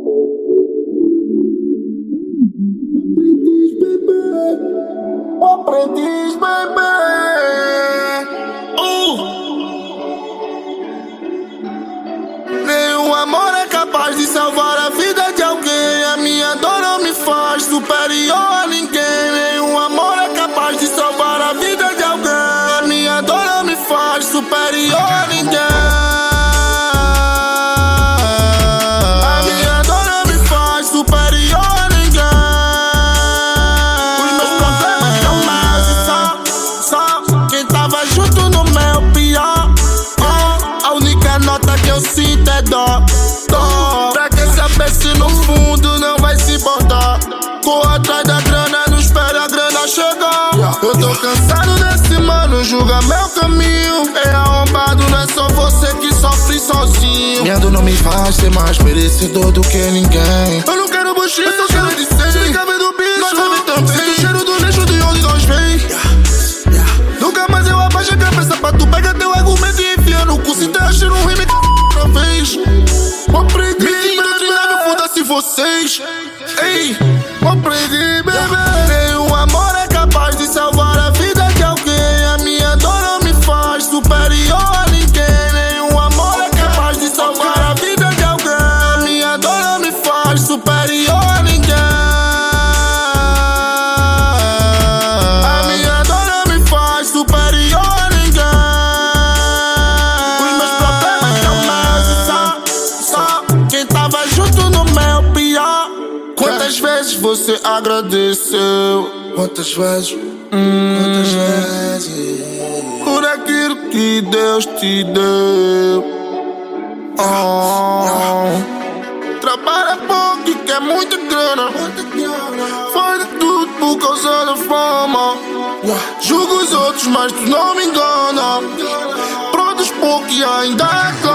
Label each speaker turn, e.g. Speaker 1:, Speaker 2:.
Speaker 1: Aprendiz, bebê. Nenhum amor é capaz de salvar a vida de alguém. A minha dor não me faz superior a ninguém. Nenhum amor é capaz de salvar a vida de alguém. A minha dor não me faz superior a ninguém. Eu sinto é dó. Pra que saber se no fundo não vai se importar? Corra atrás da grana, não espera a grana chegar. Eu tô cansado desse mano, julga meu caminho. É arrombado, não é só você que sofre sozinho.
Speaker 2: Minha dor não me faz ser mais merecedor do que ninguém.
Speaker 1: Eu não quero bullshit, eu quero de 100. Se fica vendo o bicho, nós vai ver também. Sinto o cheiro do lixo de onde nós vem. Nunca mais eu abaixo a cabeça pra tu. Pega teu argumento e enfia no cu. Se tá achando ruim, me vez. Aprendi, bebê, foda-se vocês. Ei, aprendi, bebê. Nenhum amor é capaz de salvar a vida de alguém. A minha dor não me faz superior a ninguém. Nenhum amor é capaz de salvar a vida de alguém. A minha dor não me faz superior a ninguém. A minha dor não me faz superior a ninguém. Os meus problemas quem tava junto no meu pior. Quantas vezes você agradeceu?
Speaker 2: Quantas vezes? Quantas vezes?
Speaker 1: Por aquilo que Deus te deu. Trabalha pouco e quer muita grana. Faz de tudo por causa da fama. Julga os outros, mas tu não me engana. Produz pouco e ainda